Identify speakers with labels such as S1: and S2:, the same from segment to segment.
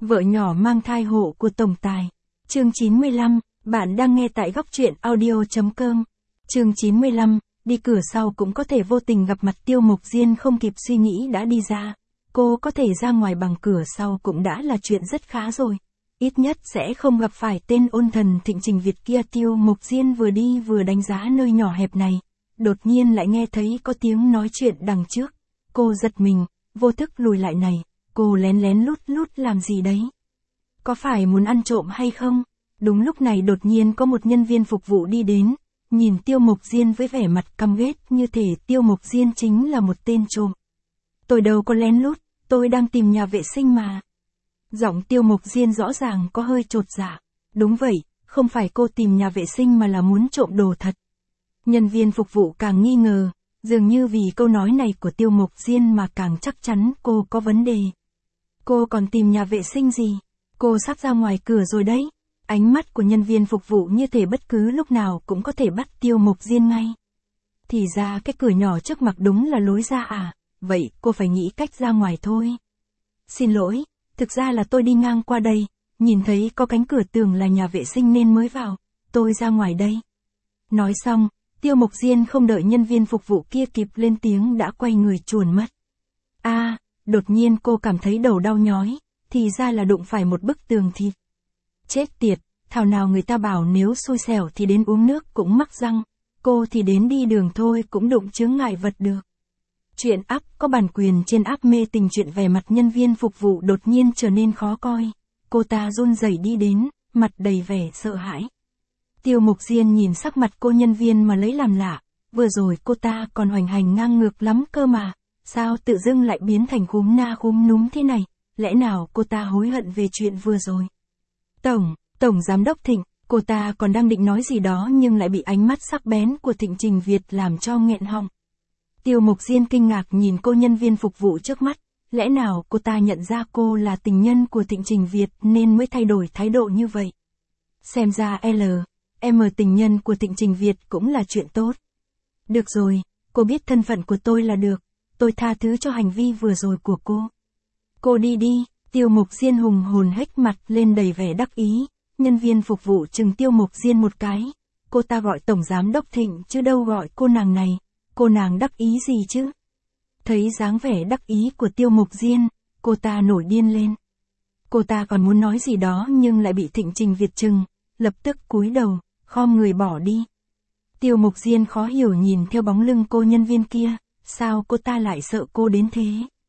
S1: Vợ nhỏ mang thai hộ của tổng tài. Chương 95, bạn đang nghe tại góc truyện audio.com. Chương 95, đi cửa sau cũng có thể vô tình gặp mặt Tiêu Mộc Diên, không kịp suy nghĩ đã đi ra. Cô có thể ra ngoài bằng cửa sau cũng đã là chuyện rất khá rồi. Ít nhất sẽ không gặp phải tên ôn thần Thịnh Trình Việt kia. Tiêu Mộc Diên vừa đi vừa đánh giá nơi nhỏ hẹp này. Đột nhiên lại nghe thấy có tiếng nói chuyện đằng trước. Cô giật mình, vô thức lùi lại này. Cô lén lén lút lút làm gì đấy? Có phải muốn ăn trộm hay không? Đúng lúc này đột nhiên có một nhân viên phục vụ đi đến, nhìn Tiêu Mộc Diên với vẻ mặt căm ghét như thể Tiêu Mộc Diên chính là một tên trộm. Tôi đâu có lén lút, tôi đang tìm nhà vệ sinh mà. Giọng Tiêu Mộc Diên rõ ràng có hơi chột dạ. Đúng vậy, không phải cô tìm nhà vệ sinh mà là muốn trộm đồ thật. Nhân viên phục vụ càng nghi ngờ, dường như vì câu nói này của Tiêu Mộc Diên mà càng chắc chắn cô có vấn đề. Cô còn tìm nhà vệ sinh gì? Cô sắp ra ngoài cửa rồi đấy. Ánh mắt của nhân viên phục vụ như thể bất cứ lúc nào cũng có thể bắt Tiêu Mộc Diên ngay. Thì ra cái cửa nhỏ trước mặt đúng là lối ra à? Vậy cô phải nghĩ cách ra ngoài thôi. Xin lỗi, thực ra là tôi đi ngang qua đây, nhìn thấy có cánh cửa tưởng là nhà vệ sinh nên mới vào, tôi ra ngoài đây. Nói xong, Tiêu Mộc Diên không đợi nhân viên phục vụ kia kịp lên tiếng đã quay người chuồn mất. Đột nhiên cô cảm thấy đầu đau nhói, thì ra là đụng phải một bức tường thịt. Chết tiệt, thảo nào người ta bảo nếu xui xẻo thì đến uống nước cũng mắc răng, cô thì đến đi đường thôi cũng đụng chướng ngại vật được. Chuyện app có bản quyền trên app Mê Tình Chuyện. Vẻ mặt nhân viên phục vụ đột nhiên trở nên khó coi. Cô ta run rẩy đi đến, mặt đầy vẻ sợ hãi. Tiêu Mộc Diên nhìn sắc mặt cô nhân viên mà lấy làm lạ, vừa rồi cô ta còn hoành hành ngang ngược lắm cơ mà, sao tự dưng lại biến thành khúm na khúm núm thế này, lẽ nào cô ta hối hận về chuyện vừa rồi. Tổng giám đốc Thịnh, cô ta còn đang định nói gì đó nhưng lại bị ánh mắt sắc bén của Thịnh Trình Việt làm cho nghẹn họng. Tiêu Mộc Diên kinh ngạc nhìn cô nhân viên phục vụ trước mắt, lẽ nào cô ta nhận ra cô là tình nhân của Thịnh Trình Việt nên mới thay đổi thái độ như vậy. Xem ra M tình nhân của Thịnh Trình Việt cũng là chuyện tốt. Được rồi, cô biết thân phận của tôi là được, tôi tha thứ cho hành vi vừa rồi của cô. Cô đi đi. Tiêu Mộc Diên hùng hồn hếch mặt lên đầy vẻ đắc ý, nhân viên phục vụ chừng Tiêu Mộc Diên một cái. Cô ta gọi tổng giám đốc Thịnh chứ đâu gọi cô nàng này, cô nàng đắc ý gì chứ? Thấy dáng vẻ đắc ý của Tiêu Mộc Diên, cô ta nổi điên lên. Cô ta còn muốn nói gì đó nhưng lại bị Thịnh Trình Việt chừng, lập tức cúi đầu, khom người bỏ đi. Tiêu Mộc Diên khó hiểu nhìn theo bóng lưng cô nhân viên kia, sao cô ta lại sợ cô đến thế?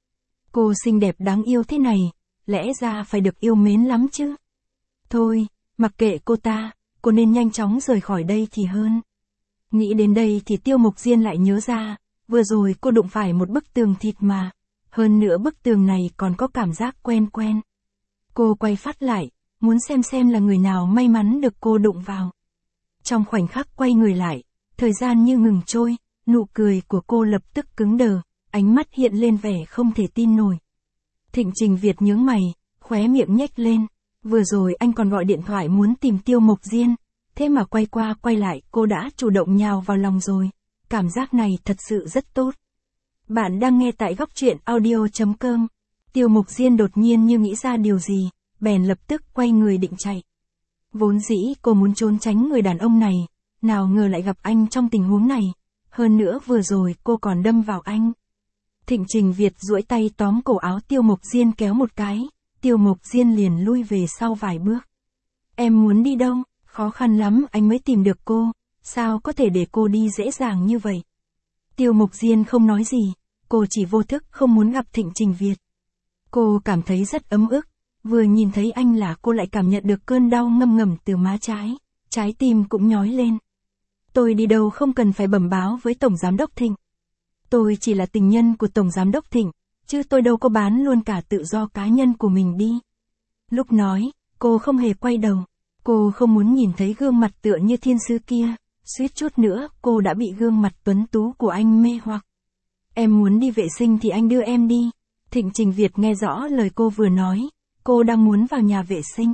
S1: Cô xinh đẹp đáng yêu thế này, lẽ ra phải được yêu mến lắm chứ. Thôi, mặc kệ cô ta, cô nên nhanh chóng rời khỏi đây thì hơn. Nghĩ đến đây thì Tiêu Mộc Diên lại nhớ ra, vừa rồi cô đụng phải một bức tường thịt mà. Hơn nữa bức tường này còn có cảm giác quen quen. Cô quay phát lại, muốn xem là người nào may mắn được cô đụng vào. Trong khoảnh khắc quay người lại, thời gian như ngừng trôi, nụ cười của cô lập tức cứng đờ, ánh mắt hiện lên vẻ không thể tin nổi. Thịnh Trình Việt nhướng mày, khóe miệng nhếch lên, vừa rồi anh còn gọi điện thoại muốn tìm Tiêu Mộc Diên, thế mà quay qua quay lại cô đã chủ động nhào vào lòng rồi, cảm giác này thật sự rất tốt. Bạn đang nghe tại góc truyện audio.com. Tiêu Mộc Diên đột nhiên như nghĩ ra điều gì, bèn lập tức quay người định chạy. Vốn dĩ cô muốn trốn tránh người đàn ông này, nào ngờ lại gặp anh trong tình huống này, hơn nữa vừa rồi cô còn đâm vào anh. Thịnh Trình Việt duỗi tay tóm cổ áo Tiêu Mộc Diên kéo một cái, Tiêu Mộc Diên liền lui về sau vài bước. Em muốn đi đâu? Khó khăn lắm anh mới tìm được cô, sao có thể để cô đi dễ dàng như vậy? Tiêu Mộc Diên không nói gì, cô chỉ vô thức không muốn gặp Thịnh Trình Việt. Cô cảm thấy rất ấm ức, vừa nhìn thấy anh là cô lại cảm nhận được cơn đau ngâm ngầm từ má trái tim cũng nhói lên. Tôi đi đâu không cần phải bẩm báo với Tổng Giám đốc Thịnh. Tôi chỉ là tình nhân của Tổng Giám đốc Thịnh, chứ tôi đâu có bán luôn cả tự do cá nhân của mình đi. Lúc nói, cô không hề quay đầu. Cô không muốn nhìn thấy gương mặt tựa như thiên sứ kia, suýt chút nữa cô đã bị gương mặt tuấn tú của anh mê hoặc. Em muốn đi vệ sinh thì anh đưa em đi. Thịnh Trình Việt nghe rõ lời cô vừa nói, cô đang muốn vào nhà vệ sinh.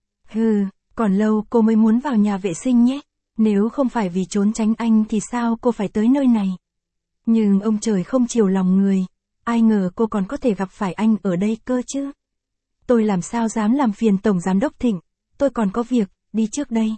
S1: Còn lâu cô mới muốn vào nhà vệ sinh nhé, nếu không phải vì trốn tránh anh thì sao cô phải tới nơi này. Nhưng ông trời không chiều lòng người, ai ngờ cô còn có thể gặp phải anh ở đây cơ chứ. Tôi làm sao dám làm phiền Tổng Giám đốc Thịnh, tôi còn có việc, đi trước đây.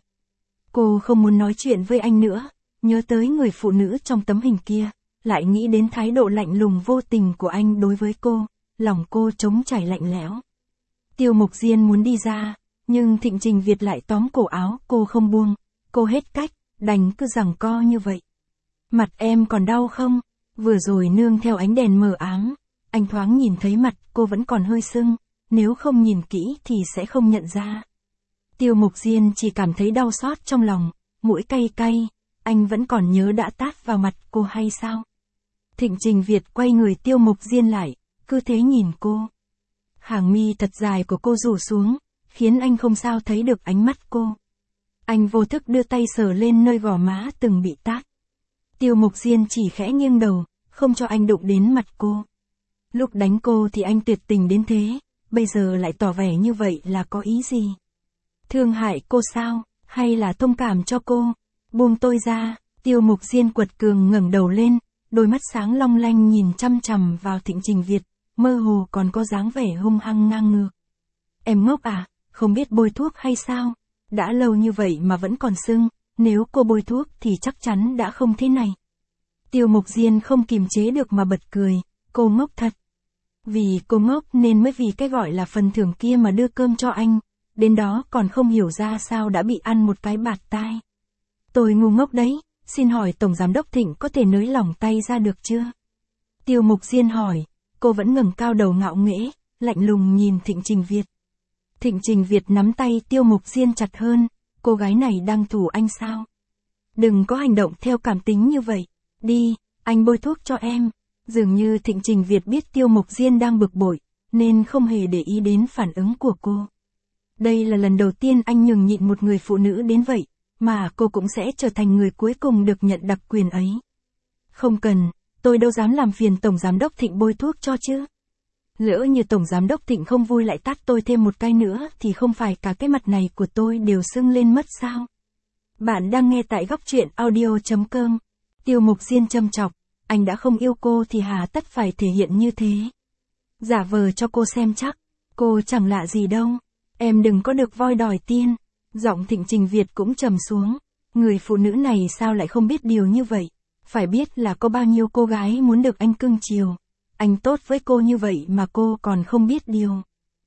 S1: Cô không muốn nói chuyện với anh nữa, nhớ tới người phụ nữ trong tấm hình kia, lại nghĩ đến thái độ lạnh lùng vô tình của anh đối với cô, lòng cô trống trải lạnh lẽo. Tiêu Mục Diên muốn đi ra, nhưng Thịnh Trình Việt lại tóm cổ áo cô không buông, cô hết cách, đành cứ giằng co như vậy. Mặt em còn đau không? Vừa rồi nương theo ánh đèn mờ ám, anh thoáng nhìn thấy mặt cô vẫn còn hơi sưng, nếu không nhìn kỹ thì sẽ không nhận ra. Tiêu Mục Diên chỉ cảm thấy đau xót trong lòng, mũi cay cay, anh vẫn còn nhớ đã tát vào mặt cô hay sao? Thịnh Trình Việt quay người Tiêu Mục Diên lại, cứ thế nhìn cô. Hàng mi thật dài của cô rủ xuống, khiến anh không sao thấy được ánh mắt cô. Anh vô thức đưa tay sờ lên nơi gò má từng bị tát. Tiêu Mục Diên chỉ khẽ nghiêng đầu, không cho anh đụng đến mặt cô. Lúc đánh cô thì anh tuyệt tình đến thế, bây giờ lại tỏ vẻ như vậy là có ý gì? Thương hại cô sao, hay là thông cảm cho cô? Buông tôi ra, Tiêu Mục Diên quật cường ngẩng đầu lên, đôi mắt sáng long lanh nhìn chăm chằm vào Thịnh Trình Việt, mơ hồ còn có dáng vẻ hung hăng ngang ngược. Em ngốc à, không biết bôi thuốc hay sao? Đã lâu như vậy mà vẫn còn sưng, nếu cô bôi thuốc thì chắc chắn đã không thế này. Tiêu Mục Diên không kìm chế được mà bật cười, cô ngốc thật. Vì cô ngốc nên mới vì cái gọi là phần thưởng kia mà đưa cơm cho anh, đến đó còn không hiểu ra sao đã bị ăn một cái bạt tai. Tôi ngu ngốc đấy, xin hỏi Tổng Giám đốc Thịnh có thể nới lỏng tay ra được chưa? Tiêu Mục Diên hỏi, cô vẫn ngẩng cao đầu ngạo nghễ, lạnh lùng nhìn Thịnh Trình Việt. Thịnh Trình Việt nắm tay Tiêu Mục Diên chặt hơn, cô gái này đang thù anh sao? Đừng có hành động theo cảm tính như vậy, đi, anh bôi thuốc cho em. Dường như Thịnh Trình Việt biết Tiêu Mục Diên đang bực bội, nên không hề để ý đến phản ứng của cô. Đây là lần đầu tiên anh nhường nhịn một người phụ nữ đến vậy, mà cô cũng sẽ trở thành người cuối cùng được nhận đặc quyền ấy. Không cần, tôi đâu dám làm phiền Tổng Giám đốc Thịnh bôi thuốc cho chứ. Lỡ như Tổng Giám đốc Thịnh không vui lại tát tôi thêm một cái nữa thì không phải cả cái mặt này của tôi đều sưng lên mất sao? Bạn đang nghe tại góc truyện audio.com. Tiêu Mục Diên châm chọc, anh đã không yêu cô thì hà tất phải thể hiện như thế. Giả vờ cho cô xem chắc, cô chẳng lạ gì đâu. Em đừng có được voi đòi tiên. Giọng Thịnh Trình Việt cũng trầm xuống. Người phụ nữ này sao lại không biết điều như vậy? Phải biết là có bao nhiêu cô gái muốn được anh cưng chiều. Anh tốt với cô như vậy mà cô còn không biết điều.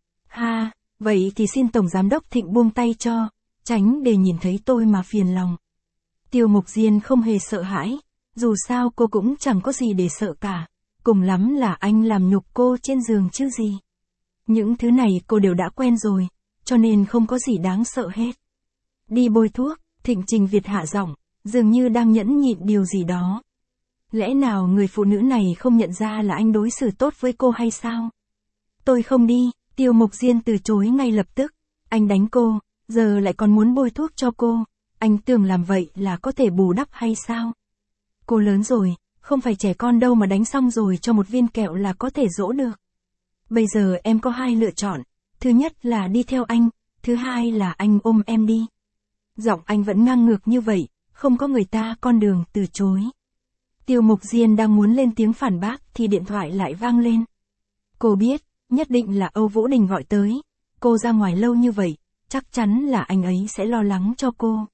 S1: Ha, vậy thì xin Tổng Giám đốc Thịnh buông tay cho, tránh để nhìn thấy tôi mà phiền lòng. Tiêu Mục Diên không hề sợ hãi, dù sao cô cũng chẳng có gì để sợ cả. Cùng lắm là anh làm nhục cô trên giường chứ gì. Những thứ này cô đều đã quen rồi, cho nên không có gì đáng sợ hết. Đi bôi thuốc, Thịnh Trình Việt hạ giọng, dường như đang nhẫn nhịn điều gì đó. Lẽ nào người phụ nữ này không nhận ra là anh đối xử tốt với cô hay sao? Tôi không đi, Tiêu Mục Diên từ chối ngay lập tức. Anh đánh cô, giờ lại còn muốn bôi thuốc cho cô. Anh tưởng làm vậy là có thể bù đắp hay sao? Cô lớn rồi, không phải trẻ con đâu mà đánh xong rồi cho một viên kẹo là có thể dỗ được. Bây giờ em có hai lựa chọn. Thứ nhất là đi theo anh, thứ hai là anh ôm em đi. Giọng anh vẫn ngang ngược như vậy, không có người ta con đường từ chối. Tiêu Mục Diên đang muốn lên tiếng phản bác thì điện thoại lại vang lên. Cô biết, nhất định là Âu Vũ Đình gọi tới. Cô ra ngoài lâu như vậy, chắc chắn là anh ấy sẽ lo lắng cho cô.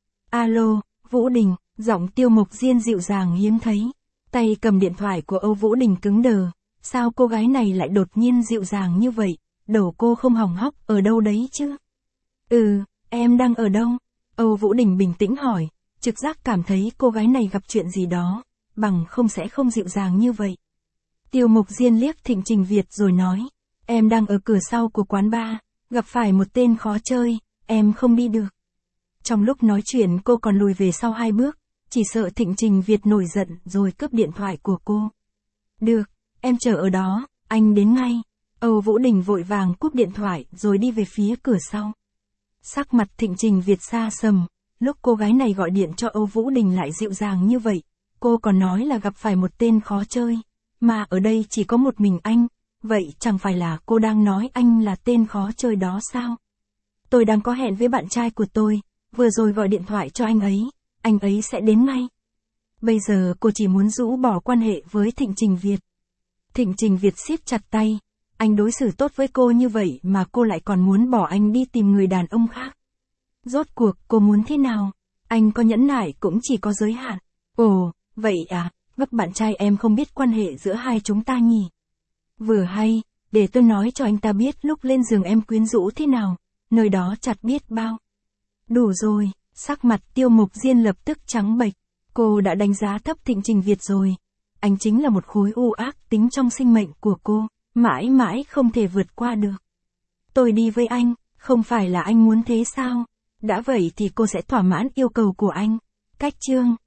S1: Alo, Vũ Đình, giọng Tiêu Mục Diên dịu dàng hiếm thấy. Tay cầm điện thoại của Âu Vũ Đình cứng đờ. Sao cô gái này lại đột nhiên dịu dàng như vậy? Đầu cô không hỏng hóc ở đâu đấy chứ? Em đang ở đâu? Âu Vũ Đình bình tĩnh hỏi, trực giác cảm thấy cô gái này gặp chuyện gì đó, bằng không sẽ không dịu dàng như vậy. Tiêu Mục Diên liếc Thịnh Trình Việt rồi nói, em đang ở cửa sau của quán bar, gặp phải một tên khó chơi, em không đi được. Trong lúc nói chuyện cô còn lùi về sau 2 bước, chỉ sợ Thịnh Trình Việt nổi giận rồi cướp điện thoại của cô. Được, em chờ ở đó, anh đến ngay. Âu Vũ Đình vội vàng cúp điện thoại rồi đi về phía cửa sau. Sắc mặt Thịnh Trình Việt xa sầm, lúc cô gái này gọi điện cho Âu Vũ Đình lại dịu dàng như vậy, cô còn nói là gặp phải một tên khó chơi, mà ở đây chỉ có một mình anh, vậy chẳng phải là cô đang nói anh là tên khó chơi đó sao? Tôi đang có hẹn với bạn trai của tôi, vừa rồi gọi điện thoại cho anh ấy sẽ đến ngay. Bây giờ cô chỉ muốn rũ bỏ quan hệ với Thịnh Trình Việt. Thịnh Trình Việt siết chặt tay, Anh đối xử tốt với cô như vậy mà cô lại còn muốn bỏ anh đi tìm người đàn ông khác. Rốt cuộc cô muốn thế nào? Anh có nhẫn nại cũng chỉ có giới hạn. Ồ, vậy à, các bạn trai em không biết quan hệ giữa hai chúng ta nhỉ? Vừa hay, để tôi nói cho anh ta biết lúc lên giường em quyến rũ thế nào, nơi đó chặt biết bao. Đủ rồi, sắc mặt Tiêu Mục Diên lập tức trắng bệch. Cô đã đánh giá thấp Thịnh Trình Việt rồi. Anh chính là một khối u ác tính trong sinh mệnh của cô, mãi mãi không thể vượt qua được. Tôi đi với anh, không phải là anh muốn thế sao? Đã vậy thì cô sẽ thỏa mãn yêu cầu của anh. Cách chương